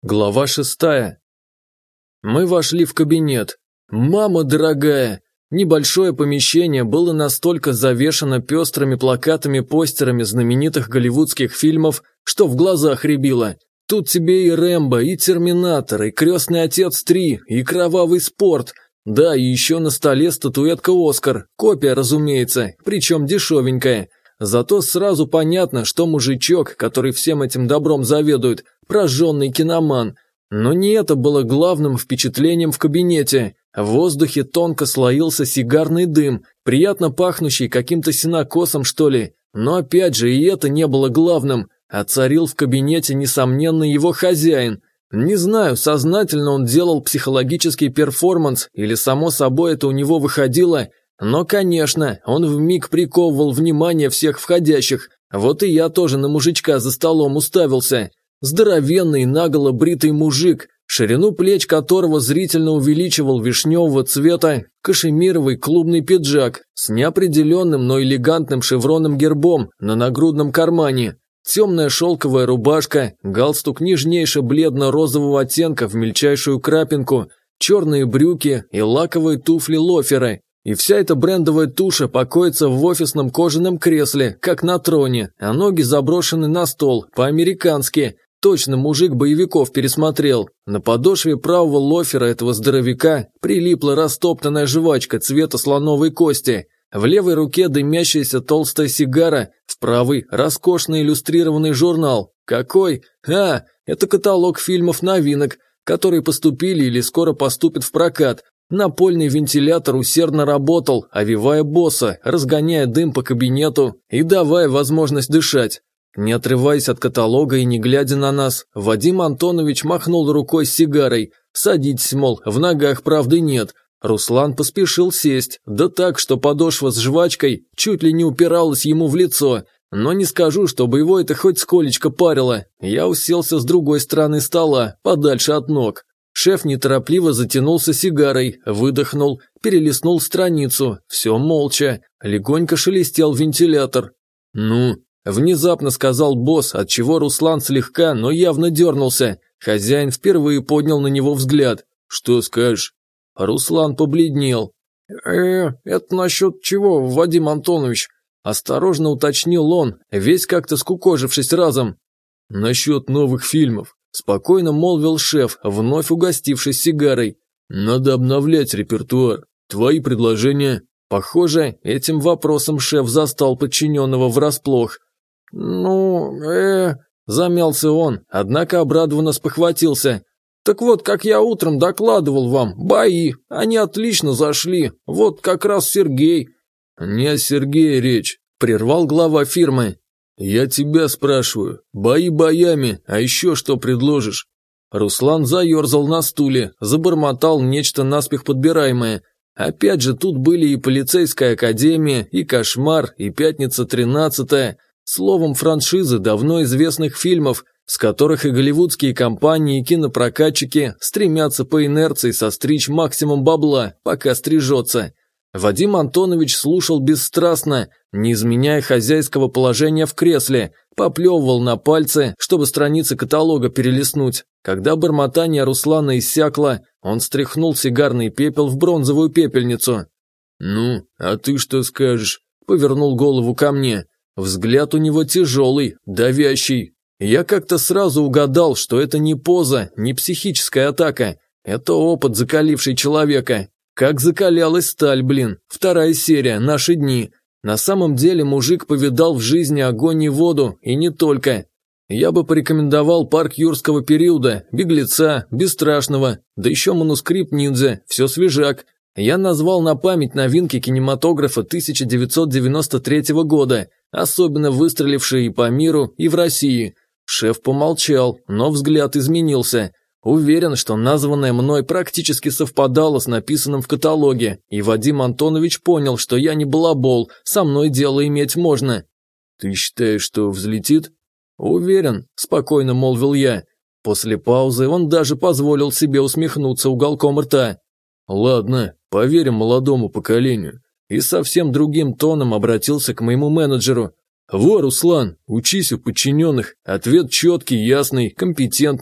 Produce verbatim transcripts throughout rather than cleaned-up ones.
Глава шестая. Мы вошли в кабинет. Мама дорогая! Небольшое помещение было настолько завешано пестрыми плакатами-постерами знаменитых голливудских фильмов, что в глазах рябило. Тут тебе и Рэмбо, и Терминатор, и Крестный отец три, и Кровавый спорт. Да, и еще на столе статуэтка Оскар, копия, разумеется, причем дешевенькая. Зато сразу понятно, что мужичок, который всем этим добром заведует, прожженный киноман. Но не это было главным впечатлением в кабинете. В воздухе тонко слоился сигарный дым, приятно пахнущий каким-то сенокосом, что ли. Но опять же и это не было главным, а царил в кабинете, несомненно, его хозяин. Не знаю, сознательно он делал психологический перформанс, или само собой это у него выходило, но, конечно, он вмиг приковывал внимание всех входящих. Вот и я тоже на мужичка за столом уставился. Здоровенный, наголо бритый мужик, ширину плеч которого зрительно увеличивал вишневого цвета кашемировый клубный пиджак с неопределенным, но элегантным шевроном-гербом на нагрудном кармане, темная шелковая рубашка, галстук нежнейше бледно-розового оттенка в мельчайшую крапинку, черные брюки и лаковые туфли-лоферы. И вся эта брендовая туша покоится в офисном кожаном кресле, как на троне, а ноги заброшены на стол, по-американски. Точно мужик боевиков пересмотрел. На подошве правого лофера этого здоровяка прилипла растоптанная жвачка цвета слоновой кости. В левой руке дымящаяся толстая сигара, в правой роскошный иллюстрированный журнал. Какой? А, это каталог фильмов-новинок, которые поступили или скоро поступят в прокат. Напольный вентилятор усердно работал, овивая босса, разгоняя дым по кабинету и давая возможность дышать. Не отрываясь от каталога и не глядя на нас, Вадим Антонович махнул рукой с сигарой. «Садитесь, мол, в ногах правды нет». Руслан поспешил сесть, да так, что подошва с жвачкой чуть ли не упиралась ему в лицо. Но не скажу, чтобы его это хоть сколечко парило. Я уселся с другой стороны стола, подальше от ног. Шеф неторопливо затянулся сигарой, выдохнул, перелистнул страницу, все молча, легонько шелестел вентилятор. «Ну?» – внезапно сказал босс, отчего Руслан слегка, но явно дернулся. Хозяин впервые поднял на него взгляд. «Что скажешь?» Руслан побледнел. «Э, это насчет чего, Вадим Антонович?» – осторожно уточнил он, весь как-то скукожившись разом. «Насчет новых фильмов», – спокойно молвил шеф, вновь угостившись сигарой. «Надо обновлять репертуар. Твои предложения?» Похоже, этим вопросом шеф застал подчиненного врасплох. «Ну, э...» – замялся он, однако обрадованно спохватился. «Так вот, как я утром докладывал вам, бои, они отлично зашли, вот как раз Сергей». «Не о Сергее речь», – прервал глава фирмы. «Я тебя спрашиваю, бои боями, а еще что предложишь?» Руслан заерзал на стуле, забормотал нечто наспех подбираемое. Опять же, тут были и полицейская академия, и кошмар, и пятница тринадцатая, словом, франшизы давно известных фильмов, с которых и голливудские компании, и кинопрокатчики стремятся по инерции состричь максимум бабла, пока стрижется. Вадим Антонович слушал бесстрастно, не изменяя хозяйского положения в кресле, поплевывал на пальцы, чтобы страницы каталога перелистнуть. Когда бормотание Руслана иссякло, он стряхнул сигарный пепел в бронзовую пепельницу. «Ну, а ты что скажешь?» – повернул голову ко мне. Взгляд у него тяжелый, давящий. Я как-то сразу угадал, что это не поза, не психическая атака. Это опыт, закаливший человека. Как закалялась сталь, блин. Вторая серия, наши дни. На самом деле мужик повидал в жизни огонь и воду, и не только. Я бы порекомендовал парк юрского периода, Беглеца, Бесстрашного, да еще манускрипт ниндзя, все свежак. Я назвал на память новинки кинематографа тысяча девятьсот девяносто третьего года, особенно выстрелившие и по миру, и в России. Шеф помолчал, но взгляд изменился. Уверен, что названное мной практически совпадало с написанным в каталоге, и Вадим Антонович понял, что я не балабол, со мной дело иметь можно. «Ты считаешь, что взлетит?» «Уверен», – спокойно молвил я. После паузы он даже позволил себе усмехнуться уголком рта. «Ладно, поверим молодому поколению». И совсем другим тоном обратился к моему менеджеру. «Во, Руслан, учись у подчиненных, ответ четкий, ясный, компетентный.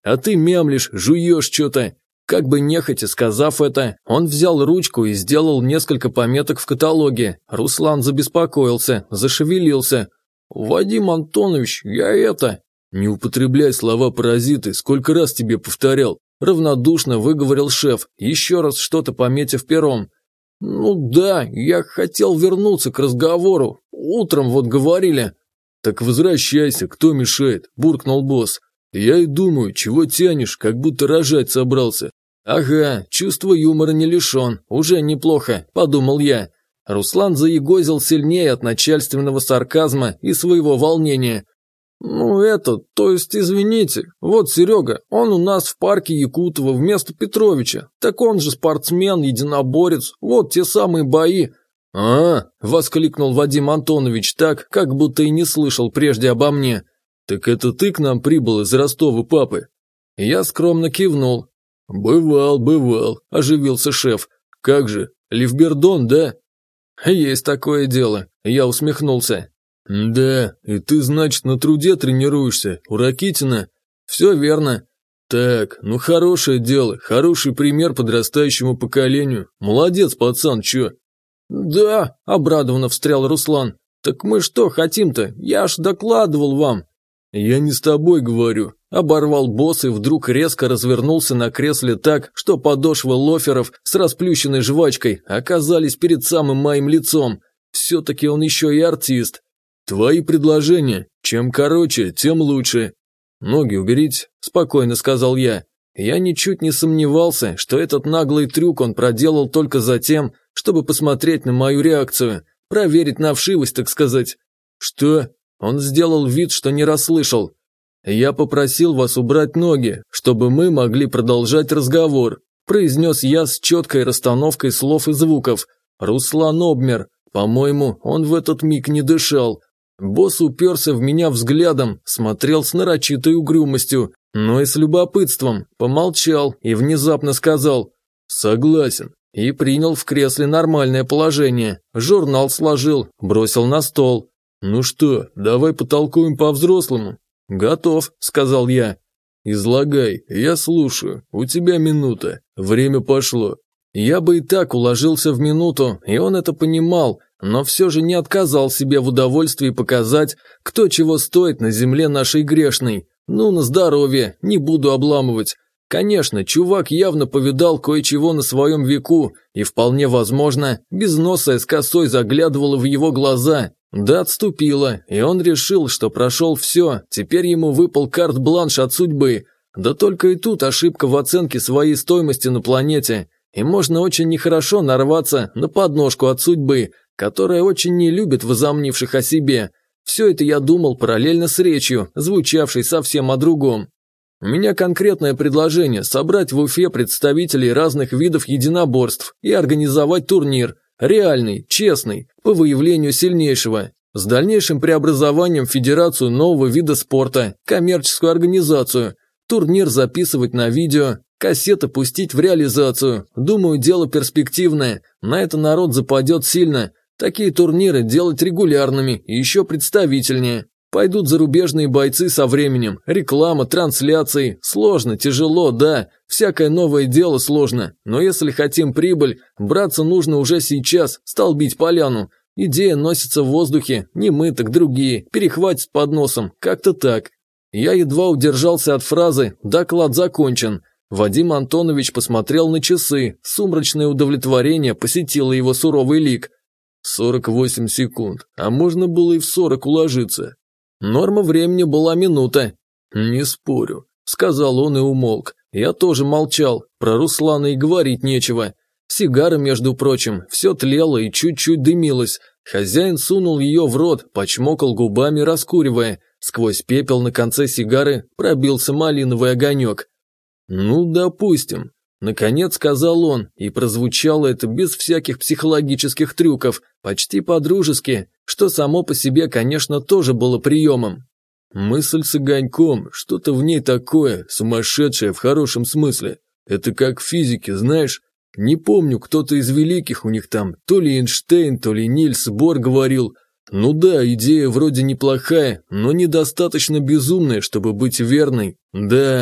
а ты мямлишь, жуешь что-то». Как бы нехотя сказав это, он взял ручку и сделал несколько пометок в каталоге. Руслан забеспокоился, зашевелился. «Вадим Антонович, я это...» «Не употребляй слова паразиты, сколько раз тебе повторял?» Равнодушно выговорил шеф, еще раз что-то пометив пером. «Ну да, я хотел вернуться к разговору. Утром вот говорили». «Так возвращайся, кто мешает?» – буркнул босс. «Я и думаю, чего тянешь, как будто рожать собрался». «Ага, чувство юмора не лишен, уже неплохо», – подумал я. Руслан заегозил сильнее от начальственного сарказма и своего волнения. «Ну это, то есть извините, вот Серега, он у нас в парке Якутова вместо Петровича, так он же спортсмен, единоборец, вот те самые бои». «А, – воскликнул Вадим Антонович так, как будто и не слышал прежде обо мне. Так это ты к нам прибыл из Ростова, папы?» Я скромно кивнул. «Бывал, бывал», – оживился шеф. «Как же, Ливбердон, да?» «Есть такое дело», – я усмехнулся. «Да, и ты, значит, на труде тренируешься, у Ракитина?» «Все верно». «Так, ну хорошее дело, хороший пример подрастающему поколению. Молодец, пацан, чё?» «Да», – обрадованно встрял Руслан. «Так мы что хотим-то? Я ж докладывал вам». «Я не с тобой говорю», – оборвал босс и вдруг резко развернулся на кресле так, что подошвы лоферов с расплющенной жвачкой оказались перед самым моим лицом. Все-таки он еще и артист. «Твои предложения. Чем короче, тем лучше». «Ноги уберите», – спокойно сказал я. Я ничуть не сомневался, что этот наглый трюк он проделал только за тем, чтобы посмотреть на мою реакцию, проверить на вшивость, так сказать. «Что?» Он сделал вид, что не расслышал. «Я попросил вас убрать ноги, чтобы мы могли продолжать разговор», произнес я с четкой расстановкой слов и звуков. Руслан обмер. По-моему, он в этот миг не дышал. Босс уперся в меня взглядом, смотрел с нарочитой угрюмостью, но и с любопытством, помолчал и внезапно сказал «Согласен» и принял в кресле нормальное положение. Журнал сложил, бросил на стол. «Ну что, давай потолкуем по-взрослому?» «Готов», – сказал я. «Излагай, я слушаю, у тебя минута, время пошло». Я бы и так уложился в минуту, и он это понимал, но все же не отказал себе в удовольствии показать, кто чего стоит на земле нашей грешной. Ну, на здоровье, не буду обламывать. Конечно, чувак явно повидал кое-чего на своем веку, и вполне возможно, безносая с косой заглядывала в его глаза. Да отступила, и он решил, что прошел все, теперь ему выпал карт-бланш от судьбы. Да только и тут ошибка в оценке своей стоимости на планете, и можно очень нехорошо нарваться на подножку от судьбы, которая очень не любит возомнивших о себе. Все это я думал параллельно с речью, звучавшей совсем о другом. У меня конкретное предложение – собрать в Уфе представителей разных видов единоборств и организовать турнир, реальный, честный, по выявлению сильнейшего, с дальнейшим преобразованием в федерацию нового вида спорта, коммерческую организацию, турнир записывать на видео, кассеты пустить в реализацию. Думаю, дело перспективное, на это народ западет сильно. Такие турниры делать регулярными и еще представительнее. Пойдут зарубежные бойцы со временем, реклама, трансляции. Сложно, тяжело, да, всякое новое дело сложно. Но если хотим прибыль, браться нужно уже сейчас, столбить поляну. Идея носится в воздухе, не мы, так другие, перехватит под носом, как-то так. Я едва удержался от фразы «доклад закончен». Вадим Антонович посмотрел на часы, сумрачное удовлетворение посетило его суровый лик. сорок восемь секунд, а можно было и в сорок уложиться. Норма времени была минута. «Не спорю», – сказал он и умолк. Я тоже молчал, про Руслана и говорить нечего. Сигара, между прочим, все тлела и чуть-чуть дымилась. Хозяин сунул ее в рот, почмокал губами, раскуривая. Сквозь пепел на конце сигары пробился малиновый огонек. «Ну, допустим», – наконец сказал он, и прозвучало это без всяких психологических трюков, почти по-дружески, что само по себе, конечно, тоже было приемом. Мысль с огоньком, что-то в ней такое, сумасшедшее в хорошем смысле. Это как в физике, знаешь? Не помню, кто-то из великих у них там, то ли Эйнштейн, то ли Нильс Бор говорил. Ну да, идея вроде неплохая, но недостаточно безумная, чтобы быть верной. Да,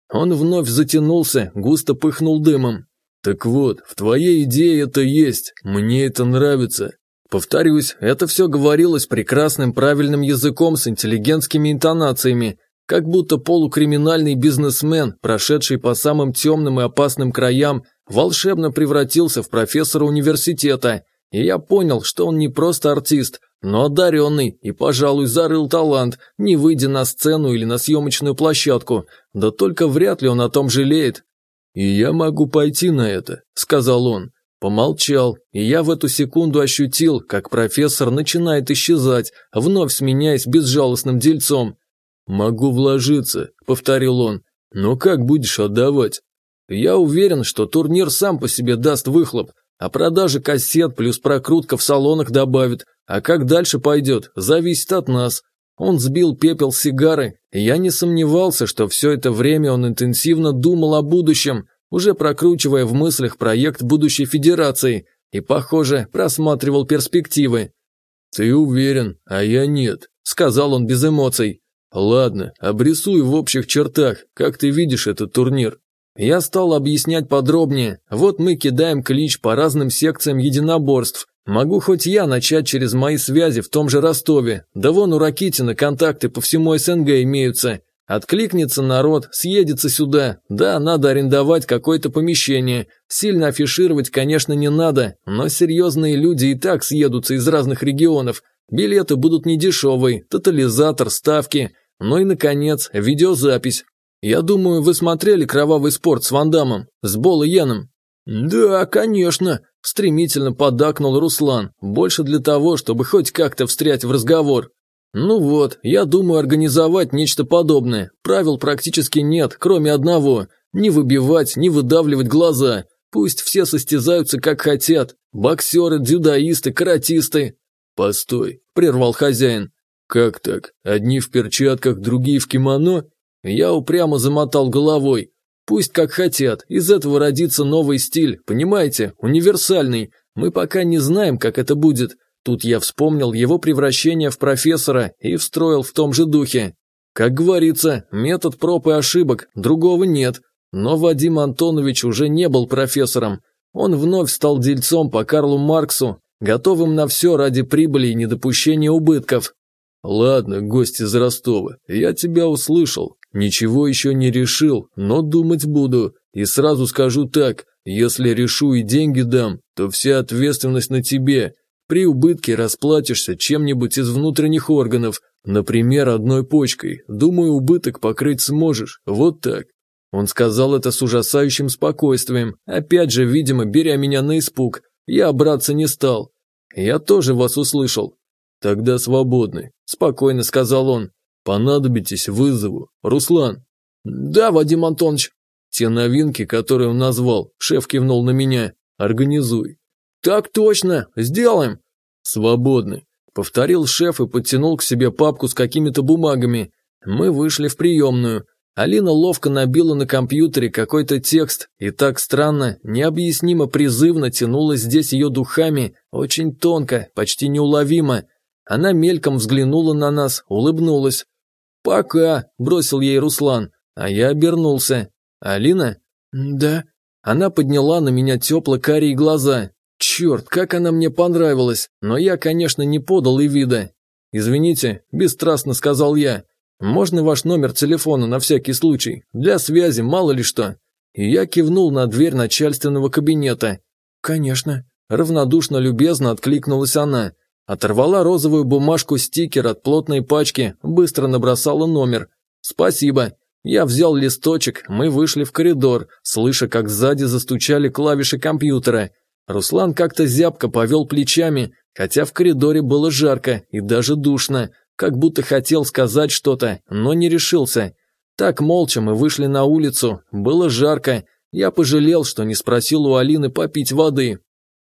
Он вновь затянулся, густо пыхнул дымом. «Так вот, в твоей идее это есть, мне это нравится». Повторюсь, это все говорилось прекрасным правильным языком с интеллигентскими интонациями, как будто полукриминальный бизнесмен, прошедший по самым темным и опасным краям, волшебно превратился в профессора университета, и я понял, что он не просто артист, но одаренный и, пожалуй, зарыл талант, не выйдя на сцену или на съемочную площадку, да только вряд ли он о том жалеет. «И я могу пойти на это», – сказал он. Помолчал, и я в эту секунду ощутил, как профессор начинает исчезать, вновь сменяясь безжалостным дельцом. «Могу вложиться», – повторил он, – «но как будешь отдавать?» «Я уверен, что турнир сам по себе даст выхлоп, а продажи кассет плюс прокрутка в салонах добавит, а как дальше пойдет, зависит от нас». Он сбил пепел сигары, и я не сомневался, что все это время он интенсивно думал о будущем, уже прокручивая в мыслях проект будущей федерации, и, похоже, просматривал перспективы. «Ты уверен, а я нет», – сказал он без эмоций. «Ладно, обрисуй в общих чертах, как ты видишь этот турнир». Я стал объяснять подробнее. Вот мы кидаем клич по разным секциям единоборств. Могу хоть я начать через мои связи в том же Ростове. Да вон у Ракитина контакты по всему СНГ имеются. Откликнется народ, съедется сюда. Да, надо арендовать какое-то помещение. Сильно афишировать, конечно, не надо, но серьезные люди и так съедутся из разных регионов. Билеты будут недешевые, тотализатор, ставки. Ну и, наконец, видеозапись. Я думаю, вы смотрели «Кровавый спорт» с Ван Даммом, с Бол и Йеном? «Да, конечно», – стремительно поддакнул Руслан, больше для того, чтобы хоть как-то встрять в разговор. «Ну вот, я думаю организовать нечто подобное. Правил практически нет, кроме одного – не выбивать, не выдавливать глаза. Пусть все состязаются как хотят. Боксеры, дзюдоисты, каратисты». «Постой», – прервал хозяин. «Как так? Одни в перчатках, другие в кимоно?» Я упрямо замотал головой. «Пусть как хотят, из этого родится новый стиль, понимаете, универсальный. Мы пока не знаем, как это будет». Тут я вспомнил его превращение в профессора и встроил в том же духе. Как говорится, метод проб и ошибок, другого нет. Но Вадим Антонович уже не был профессором. Он вновь стал дельцом по Карлу Марксу, готовым на все ради прибыли и недопущения убытков. «Ладно, гость из Ростова, я тебя услышал. Ничего еще не решил, но думать буду. И сразу скажу так, если решу и деньги дам, то вся ответственность на тебе. При убытке расплатишься чем-нибудь из внутренних органов, например, одной почкой. Думаю, убыток покрыть сможешь, вот так». Он сказал это с ужасающим спокойствием, опять же, видимо, беря меня на испуг. Я браться не стал. «Я тоже вас услышал». «Тогда свободны», – спокойно сказал он. «Понадобитесь, вызову. Руслан». «Да, Вадим Антонович». «Те новинки, которые он назвал», – шеф кивнул на меня. «Организуй». «Так точно, сделаем». «Свободны», – повторил шеф и подтянул к себе папку с какими-то бумагами. Мы вышли в приемную. Алина ловко набила на компьютере какой-то текст, и так странно, необъяснимо призывно тянулась здесь ее духами, очень тонко, почти неуловимо. Она мельком взглянула на нас, улыбнулась. «Пока», – бросил ей Руслан, а я обернулся. «Алина?» «Да». Она подняла на меня тепло-карие глаза. Черт, как она мне понравилась, но я, конечно, не подал и вида. «Извините», – бесстрастно сказал я. «Можно ваш номер телефона на всякий случай? Для связи, мало ли что». И я кивнул на дверь начальственного кабинета. «Конечно». Равнодушно-любезно откликнулась она. Оторвала розовую бумажку-стикер от плотной пачки, быстро набросала номер. «Спасибо». Я взял листочек, мы вышли в коридор, слыша, как сзади застучали клавиши компьютера. Руслан как-то зябко повел плечами, хотя в коридоре было жарко и даже душно, как будто хотел сказать что-то, но не решился. Так молча мы вышли на улицу, было жарко, я пожалел, что не спросил у Алины попить воды.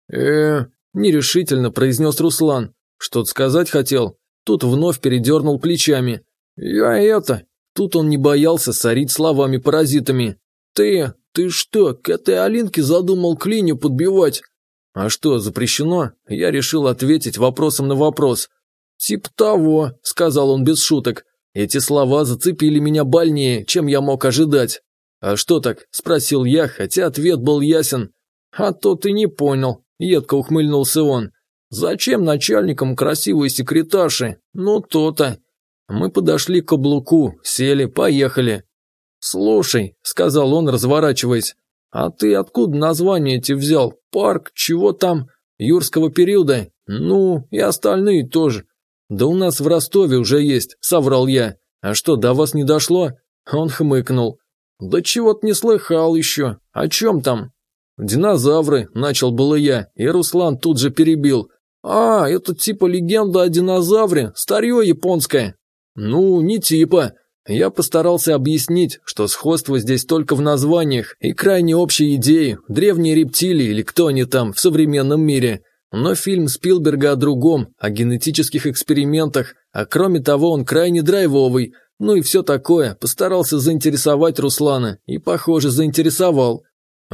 э нерешительно произнес Руслан. Что-то сказать хотел? Тут вновь передернул плечами. «Я это...» Тут он не боялся сорить словами-паразитами. «Ты... ты что, к этой Алинке задумал клинью подбивать?» «А что, запрещено?» Я решил ответить вопросом на вопрос. «Тип того», — сказал он без шуток. Эти слова зацепили меня больнее, чем я мог ожидать. «А что так?» – спросил я, хотя ответ был ясен. «А то ты не понял», – едко ухмыльнулся он. «Зачем начальникам красивые секретарши? Ну то-то». Мы подошли к каблуку, сели, поехали. «Слушай», – сказал он, разворачиваясь, – «а ты откуда название эти взял? Парк, чего там? Юрского периода? Ну, и остальные тоже». «Да у нас в Ростове уже есть», – соврал я. «А что, до вас не дошло?» Он хмыкнул. «Да чего-то не слыхал еще. О чем там?» «Динозавры», – начал было я, и Руслан тут же перебил. «А, это типа легенда о динозавре, старье японское». «Ну, не типа». Я постарался объяснить, что сходство здесь только в названиях и крайне общей идеи, древние рептилии или кто они там в современном мире. Но фильм Спилберга о другом, о генетических экспериментах, а кроме того он крайне драйвовый, ну и все такое, постарался заинтересовать Руслана и, похоже, заинтересовал.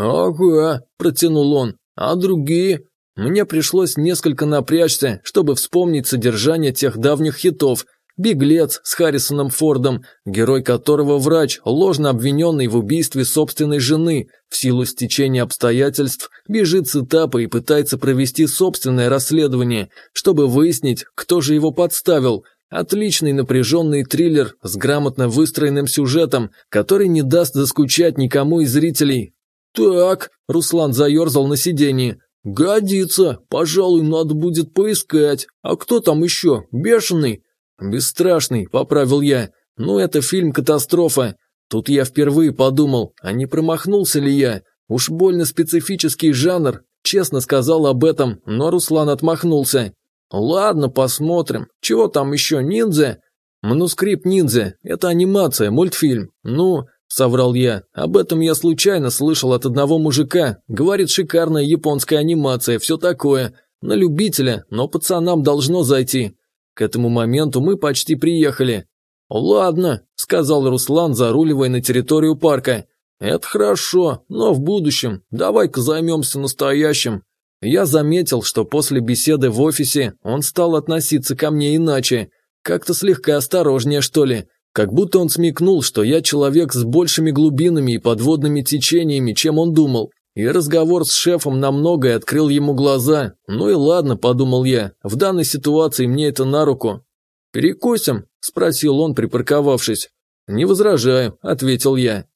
«Ага», – протянул он, – «а другие?» Мне пришлось несколько напрячься, чтобы вспомнить содержание тех давних хитов. «Беглец» с Харрисоном Фордом, герой которого врач, ложно обвиненный в убийстве собственной жены, в силу стечения обстоятельств, бежит с этапа и пытается провести собственное расследование, чтобы выяснить, кто же его подставил. Отличный напряженный триллер с грамотно выстроенным сюжетом, который не даст заскучать никому из зрителей. «Так», – Руслан заерзал на сиденье, – «годится, пожалуй, надо будет поискать. А кто там еще? Бешеный?» «Бесстрашный», – поправил я. «Ну, это фильм-катастрофа». Тут я впервые подумал, а не промахнулся ли я? Уж больно специфический жанр. Честно сказал об этом, но Руслан отмахнулся. «Ладно, посмотрим. Чего там еще, ниндзя?» «Манускрипт ниндзя. Это анимация, мультфильм. Ну...» – соврал я. «Об этом я случайно слышал от одного мужика. Говорит, шикарная японская анимация, все такое. На любителя, но пацанам должно зайти». К этому моменту мы почти приехали. «Ладно», – сказал Руслан, заруливая на территорию парка. «Это хорошо, но в будущем. Давай-ка займемся настоящим». Я заметил, что после беседы в офисе он стал относиться ко мне иначе. Как-то слегка осторожнее, что ли. Как будто он смекнул, что я человек с большими глубинами и подводными течениями, чем он думал. И разговор с шефом на многое открыл ему глаза. Ну и ладно, подумал я, в данной ситуации мне это на руку. «Перекусим?» – спросил он, припарковавшись. «Не возражаю», – ответил я.